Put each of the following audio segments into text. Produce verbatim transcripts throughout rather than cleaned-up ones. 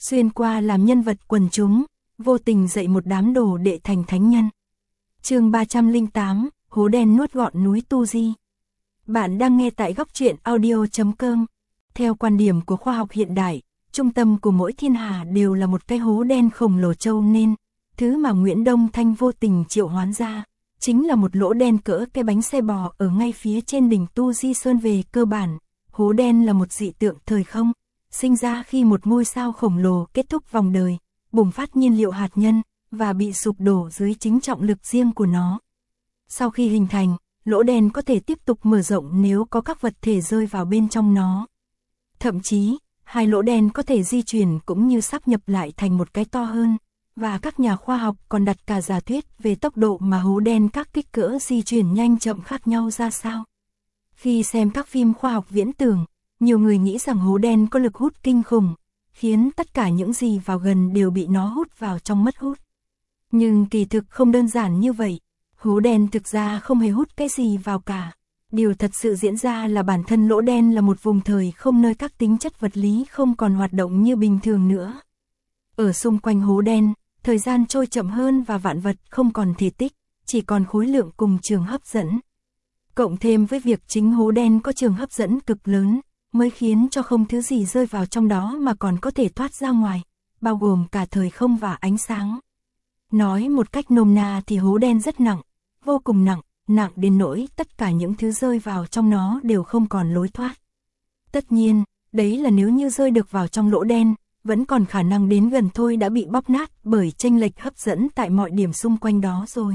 xuyên qua làm nhân vật quần chúng, vô tình dạy một đám đồ đệ thành thánh nhân. Chương ba trăm lẻ tám, hố đen nuốt gọn núi Tu Di. Bạn đang nghe tại góc truyện audio chấm com. Theo quan điểm của khoa học hiện đại, trung tâm của mỗi thiên hà đều là một cái hố đen khổng lồ trâu nên, thứ mà Nguyễn Đông Thanh vô tình triệu hoán ra, chính là một lỗ đen cỡ cái bánh xe bò ở ngay phía trên đỉnh Tu Di Sơn. Về cơ bản, hố đen là một dị tượng thời không, sinh ra khi một ngôi sao khổng lồ kết thúc vòng đời, bùng phát nhiên liệu hạt nhân, và bị sụp đổ dưới chính trọng lực riêng của nó. Sau khi hình thành, lỗ đen có thể tiếp tục mở rộng nếu có các vật thể rơi vào bên trong nó. Thậm chí, hai lỗ đen có thể di chuyển cũng như sáp nhập lại thành một cái to hơn, và các nhà khoa học còn đặt cả giả thuyết về tốc độ mà hố đen các kích cỡ di chuyển nhanh chậm khác nhau ra sao. Khi xem các phim khoa học viễn tưởng, nhiều người nghĩ rằng hố đen có lực hút kinh khủng, khiến tất cả những gì vào gần đều bị nó hút vào trong mất hút. Nhưng kỳ thực không đơn giản như vậy, hố đen thực ra không hề hút cái gì vào cả. Điều thật sự diễn ra là bản thân lỗ đen là một vùng thời không nơi các tính chất vật lý không còn hoạt động như bình thường nữa. Ở xung quanh hố đen, thời gian trôi chậm hơn và vạn vật không còn thể tích, chỉ còn khối lượng cùng trường hấp dẫn. Cộng thêm với việc chính hố đen có trường hấp dẫn cực lớn, mới khiến cho không thứ gì rơi vào trong đó mà còn có thể thoát ra ngoài, bao gồm cả thời không và ánh sáng. Nói một cách nôm na thì hố đen rất nặng, vô cùng nặng, nặng đến nỗi tất cả những thứ rơi vào trong nó đều không còn lối thoát. Tất nhiên, đấy là nếu như rơi được vào trong lỗ đen, vẫn còn khả năng đến gần thôi đã bị bóp nát bởi chênh lệch hấp dẫn tại mọi điểm xung quanh đó rồi.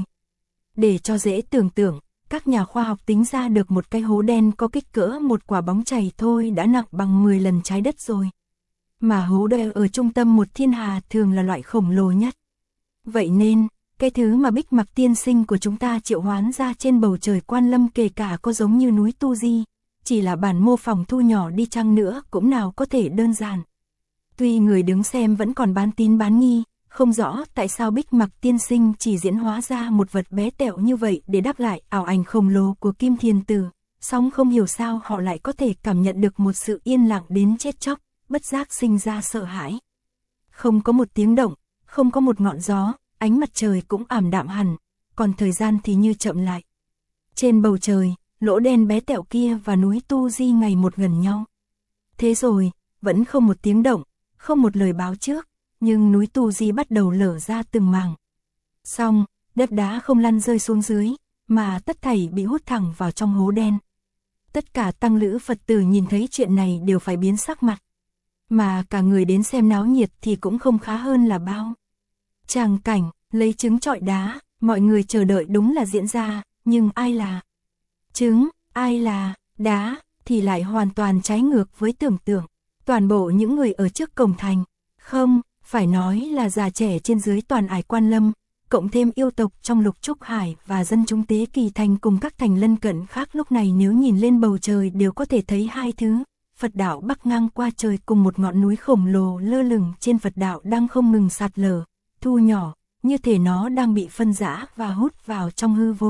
Để cho dễ tưởng tượng, các nhà khoa học tính ra được một cái hố đen có kích cỡ một quả bóng chày thôi đã nặng bằng mười lần trái đất rồi. Mà hố đen ở trung tâm một thiên hà thường là loại khổng lồ nhất. Vậy nên, cái thứ mà Bích Mặc tiên sinh của chúng ta triệu hoán ra trên bầu trời Quan Lâm kể cả có giống như núi Tu Di, chỉ là bản mô phỏng thu nhỏ đi chăng nữa cũng nào có thể đơn giản. Tuy người đứng xem vẫn còn bán tín bán nghi, không rõ tại sao Bích Mặc tiên sinh chỉ diễn hóa ra một vật bé tẹo như vậy để đáp lại ảo ảnh khổng lồ của Kim Thiền Tử, song không hiểu sao họ lại có thể cảm nhận được một sự yên lặng đến chết chóc, bất giác sinh ra sợ hãi. Không có một tiếng động, không có một ngọn gió, ánh mặt trời cũng ảm đạm hẳn, còn thời gian thì như chậm lại. Trên bầu trời, lỗ đen bé tẹo kia và núi Tu Di ngày một gần nhau. Thế rồi, vẫn không một tiếng động, không một lời báo trước, nhưng núi Tu Di bắt đầu lở ra từng mảng. Xong, đất đá không lăn rơi xuống dưới, mà tất thảy bị hút thẳng vào trong hố đen. Tất cả tăng lữ Phật tử nhìn thấy chuyện này đều phải biến sắc mặt. Mà cả người đến xem náo nhiệt thì cũng không khá hơn là bao. Tràng cảnh, lấy trứng trọi đá, mọi người chờ đợi đúng là diễn ra, nhưng ai là trứng, ai là đá, thì lại hoàn toàn trái ngược với tưởng tượng. Toàn bộ những người ở trước cổng thành, không, phải nói là già trẻ trên dưới toàn ải Quan Lâm, cộng thêm yêu tộc trong Lục Trúc Hải và dân chúng Tế Kỳ Thành cùng các thành lân cận khác lúc này nếu nhìn lên bầu trời đều có thể thấy hai thứ. Phật đạo bắc ngang qua trời cùng một ngọn núi khổng lồ lơ lửng trên Phật đạo đang không ngừng sạt lở, thu nhỏ, như thể nó đang bị phân rã và hút vào trong hư vô.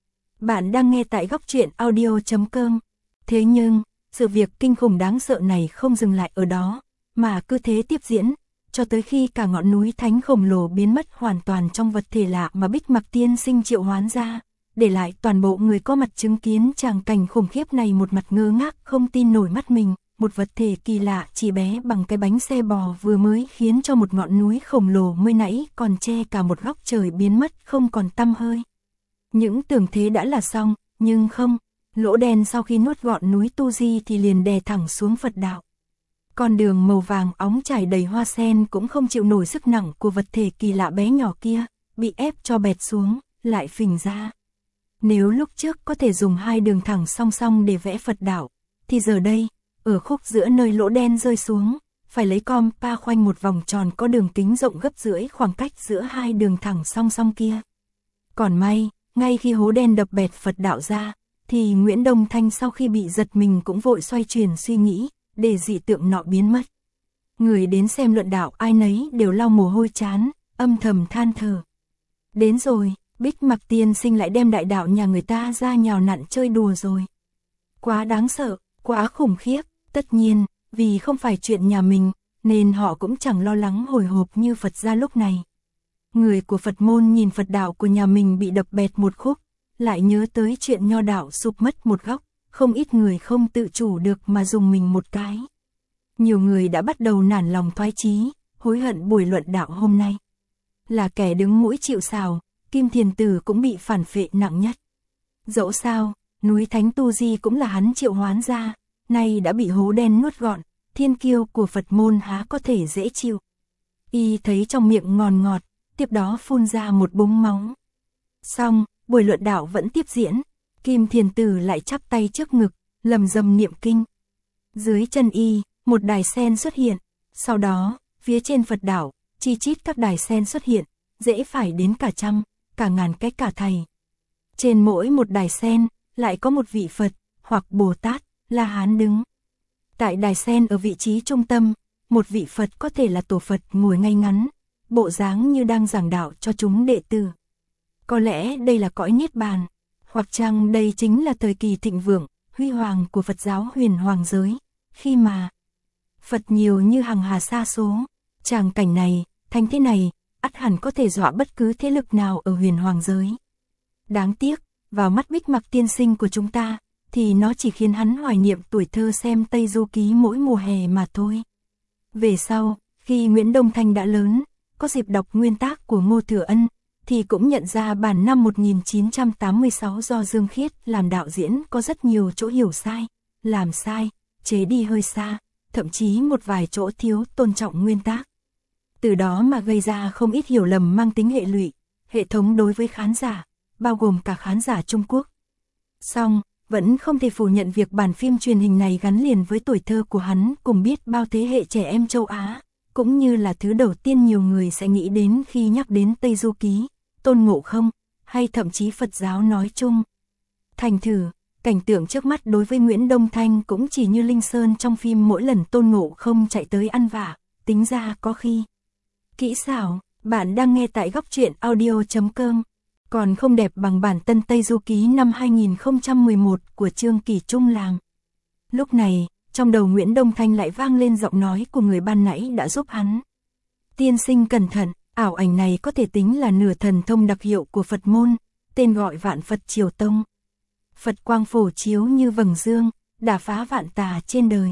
Bạn đang nghe tại góc truyện audio chấm com. Thế nhưng, sự việc kinh khủng đáng sợ này không dừng lại ở đó, mà cứ thế tiếp diễn, cho tới khi cả ngọn núi thánh khổng lồ biến mất hoàn toàn trong vật thể lạ mà Bích Mặc tiên sinh triệu hoán ra, để lại toàn bộ người có mặt chứng kiến tràng cảnh khủng khiếp này một mặt ngơ ngác không tin nổi mắt mình. Một vật thể kỳ lạ chỉ bé bằng cái bánh xe bò vừa mới khiến cho một ngọn núi khổng lồ mới nãy còn che cả một góc trời biến mất không còn tăm hơi. Những tưởng thế đã là xong, nhưng không, lỗ đen sau khi nuốt gọn núi Tu Di thì liền đè thẳng xuống Phật đạo. Con đường màu vàng óng trải đầy hoa sen cũng không chịu nổi sức nặng của vật thể kỳ lạ bé nhỏ kia, bị ép cho bẹt xuống, lại phình ra. Nếu lúc trước có thể dùng hai đường thẳng song song để vẽ Phật đạo, thì giờ đây, ở khúc giữa nơi lỗ đen rơi xuống, phải lấy compa khoanh một vòng tròn có đường kính rộng gấp rưỡi khoảng cách giữa hai đường thẳng song song kia. Còn may, ngay khi hố đen đập bẹt Phật đạo ra, thì Nguyễn Đông Thanh sau khi bị giật mình cũng vội xoay chuyển suy nghĩ, để dị tượng nọ biến mất. Người đến xem luận đạo ai nấy đều lau mồ hôi chán, âm thầm than thở. Đến rồi, Bích Mặc tiên sinh lại đem đại đạo nhà người ta ra nhào nặn chơi đùa rồi. Quá đáng sợ, quá khủng khiếp. Tất nhiên, vì không phải chuyện nhà mình, nên họ cũng chẳng lo lắng hồi hộp như Phật gia lúc này. Người của Phật môn nhìn Phật đạo của nhà mình bị đập bẹt một khúc, lại nhớ tới chuyện nho đạo sụp mất một góc, không ít người không tự chủ được mà dùng mình một cái. Nhiều người đã bắt đầu nản lòng thoái chí, hối hận buổi luận đạo hôm nay. Là kẻ đứng mũi chịu sào, Kim Thiền Tử cũng bị phản phệ nặng nhất. Dẫu sao, núi Thánh Tu Di cũng là hắn triệu hoán ra, nay đã bị hố đen nuốt gọn, thiên kiêu của Phật môn há có thể dễ chịu. Y thấy trong miệng ngòn ngọt, tiếp đó phun ra một búng máu. Xong, buổi luận đạo vẫn tiếp diễn, Kim Thiền Tử lại chắp tay trước ngực, lầm rầm niệm kinh. Dưới chân y, một đài sen xuất hiện, sau đó, phía trên Phật đảo, chi chít các đài sen xuất hiện, dễ phải đến cả trăm, cả ngàn cái cả thầy. Trên mỗi một đài sen, lại có một vị Phật, hoặc Bồ Tát, La Hán đứng. Tại đài sen ở vị trí trung tâm, một vị Phật có thể là Tổ Phật ngồi ngay ngắn, bộ dáng như đang giảng đạo cho chúng đệ tử. Có lẽ đây là cõi Niết Bàn, hoặc chăng đây chính là thời kỳ thịnh vượng, huy hoàng của Phật giáo huyền hoàng giới, khi mà Phật nhiều như hằng hà sa số. Tràng cảnh này, thành thế này, ắt hẳn có thể dọa bất cứ thế lực nào ở huyền hoàng giới. Đáng tiếc, vào mắt Bích Mặc tiên sinh của chúng ta, thì nó chỉ khiến hắn hoài niệm tuổi thơ xem Tây Du Ký mỗi mùa hè mà thôi. Về sau, khi Nguyễn Đông Thanh đã lớn, có dịp đọc nguyên tác của Ngô Thừa Ân, thì cũng nhận ra bản năm một nghìn chín trăm tám mươi sáu do Dương Khiết làm đạo diễn có rất nhiều chỗ hiểu sai, làm sai, chế đi hơi xa, thậm chí một vài chỗ thiếu tôn trọng nguyên tác. Từ đó mà gây ra không ít hiểu lầm mang tính hệ lụy, hệ thống đối với khán giả, bao gồm cả khán giả Trung Quốc. Song, vẫn không thể phủ nhận việc bản phim truyền hình này gắn liền với tuổi thơ của hắn cùng biết bao thế hệ trẻ em châu Á, cũng như là thứ đầu tiên nhiều người sẽ nghĩ đến khi nhắc đến Tây Du Ký, Tôn Ngộ Không, hay thậm chí Phật giáo nói chung. Thành thử, cảnh tượng trước mắt đối với Nguyễn Đông Thanh cũng chỉ như Linh Sơn trong phim mỗi lần Tôn Ngộ Không chạy tới ăn vạ, tính ra có khi. Kỹ xảo, bạn đang nghe tại góc truyện audio chấm com. Còn không đẹp bằng bản Tân Tây Du Ký năm hai nghìn không trăm mười một của Trương Kỳ Trung làm. Lúc này, trong đầu Nguyễn Đông Thanh lại vang lên giọng nói của người ban nãy đã giúp hắn. Tiên sinh cẩn thận, ảo ảnh này có thể tính là nửa thần thông đặc hiệu của Phật môn, tên gọi Vạn Phật Triều Tông. Phật quang phổ chiếu như vầng dương, đả phá vạn tà trên đời.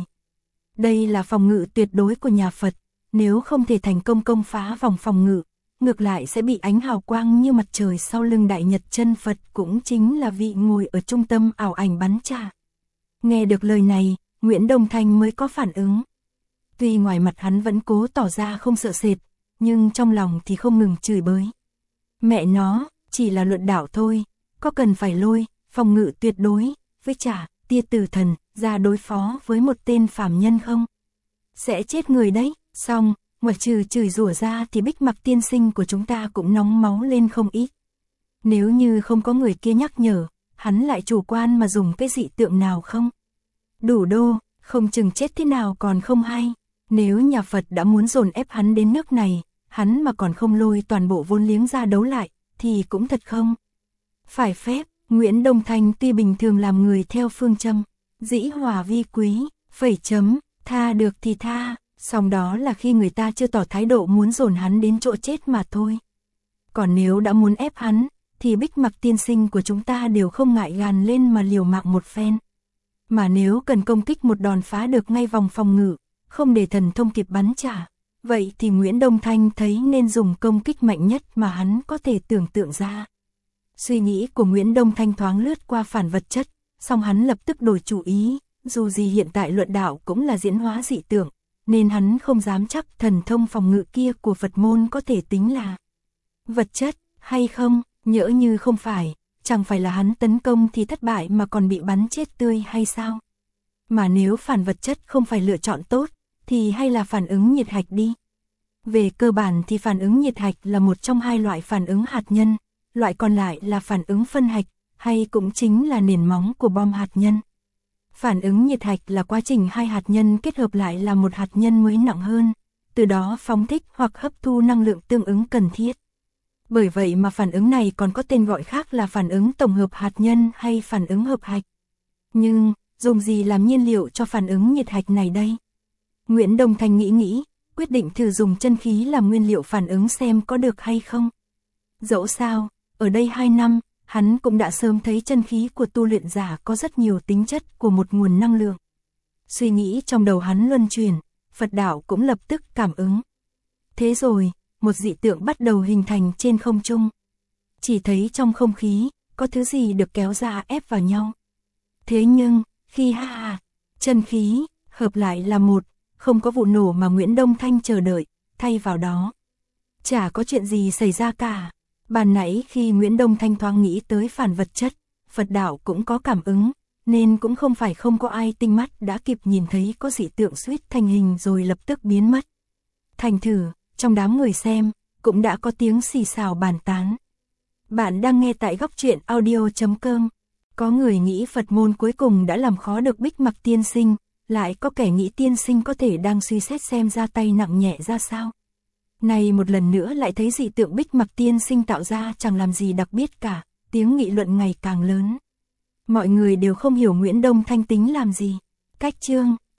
Đây là phòng ngự tuyệt đối của nhà Phật, nếu không thể thành công công phá vòng phòng ngự, ngược lại sẽ bị ánh hào quang như mặt trời sau lưng Đại Nhật chân Phật cũng chính là vị ngồi ở trung tâm ảo ảnh bắn trả. Nghe được lời này, Nguyễn Đông Thanh mới có phản ứng. Tuy ngoài mặt hắn vẫn cố tỏ ra không sợ sệt, nhưng trong lòng thì không ngừng chửi bới. Mẹ nó, chỉ là luận đạo thôi, có cần phải lôi, phòng ngự tuyệt đối, với trả, tia tử thần, ra đối phó với một tên phàm nhân không? Sẽ chết người đấy, xong. Ngoài trừ chửi rủa ra thì Bích Mặc tiên sinh của chúng ta cũng nóng máu lên không ít. Nếu như không có người kia nhắc nhở, hắn lại chủ quan mà dùng cái dị tượng nào không? Đủ đô, không chừng chết thế nào còn không hay. Nếu nhà Phật đã muốn dồn ép hắn đến nước này, hắn mà còn không lôi toàn bộ vốn liếng ra đấu lại, thì cũng thật không? Phải phép, Nguyễn Đông Thanh tuy bình thường làm người theo phương châm, dĩ hòa vi quý, phẩy chấm, tha được thì tha. Song đó là khi người ta chưa tỏ thái độ muốn dồn hắn đến chỗ chết mà thôi. Còn nếu đã muốn ép hắn, thì Bích Mặc tiên sinh của chúng ta đều không ngại gàn lên mà liều mạng một phen. Mà nếu cần công kích một đòn phá được ngay vòng phòng ngự, không để thần thông kịp bắn trả, vậy thì Nguyễn Đông Thanh thấy nên dùng công kích mạnh nhất mà hắn có thể tưởng tượng ra. Suy nghĩ của Nguyễn Đông Thanh thoáng lướt qua phản vật chất, song hắn lập tức đổi chủ ý, dù gì hiện tại luận đạo cũng là diễn hóa dị tượng, nên hắn không dám chắc thần thông phòng ngự kia của Phật môn có thể tính là vật chất hay không, nhỡ như không phải, chẳng phải là hắn tấn công thì thất bại mà còn bị bắn chết tươi hay sao? Mà nếu phản vật chất không phải lựa chọn tốt, thì hay là phản ứng nhiệt hạch đi. Về cơ bản thì phản ứng nhiệt hạch là một trong hai loại phản ứng hạt nhân, loại còn lại là phản ứng phân hạch, hay cũng chính là nền móng của bom hạt nhân. Phản ứng nhiệt hạch là quá trình hai hạt nhân kết hợp lại là một hạt nhân mới nặng hơn, từ đó phóng thích hoặc hấp thu năng lượng tương ứng cần thiết. Bởi vậy mà phản ứng này còn có tên gọi khác là phản ứng tổng hợp hạt nhân hay phản ứng hợp hạch. Nhưng, dùng gì làm nhiên liệu cho phản ứng nhiệt hạch này đây? Nguyễn Đông Thanh nghĩ nghĩ, quyết định thử dùng chân khí làm nguyên liệu phản ứng xem có được hay không. Dẫu sao, ở đây hai năm, hắn cũng đã sớm thấy chân khí của tu luyện giả có rất nhiều tính chất của một nguồn năng lượng. Suy nghĩ trong đầu hắn luân chuyển, Phật đạo cũng lập tức cảm ứng. Thế rồi, một dị tượng bắt đầu hình thành trên không trung. Chỉ thấy trong không khí, có thứ gì được kéo ra ép vào nhau. Thế nhưng, khi ha ha, chân khí, hợp lại là một, không có vụ nổ mà Nguyễn Đông Thanh chờ đợi, thay vào đó. Chả có chuyện gì xảy ra cả. Ban nãy khi Nguyễn Đông Thanh thoáng nghĩ tới phản vật chất, Phật đạo cũng có cảm ứng, nên cũng không phải không có ai tinh mắt đã kịp nhìn thấy có dị tượng suýt thành hình rồi lập tức biến mất. Thành thử, trong đám người xem, cũng đã có tiếng xì xào bàn tán. Bạn đang nghe tại góc truyện audio chấm com. Có người nghĩ Phật môn cuối cùng đã làm khó được Bích Mặc tiên sinh, lại có kẻ nghĩ tiên sinh có thể đang suy xét xem ra tay nặng nhẹ ra sao. Này một lần nữa lại thấy dị tượng Bích Mặc tiên sinh tạo ra chẳng làm gì đặc biệt cả, tiếng nghị luận ngày càng lớn. Mọi người đều không hiểu Nguyễn Đông Thanh tính làm gì. Cách chương,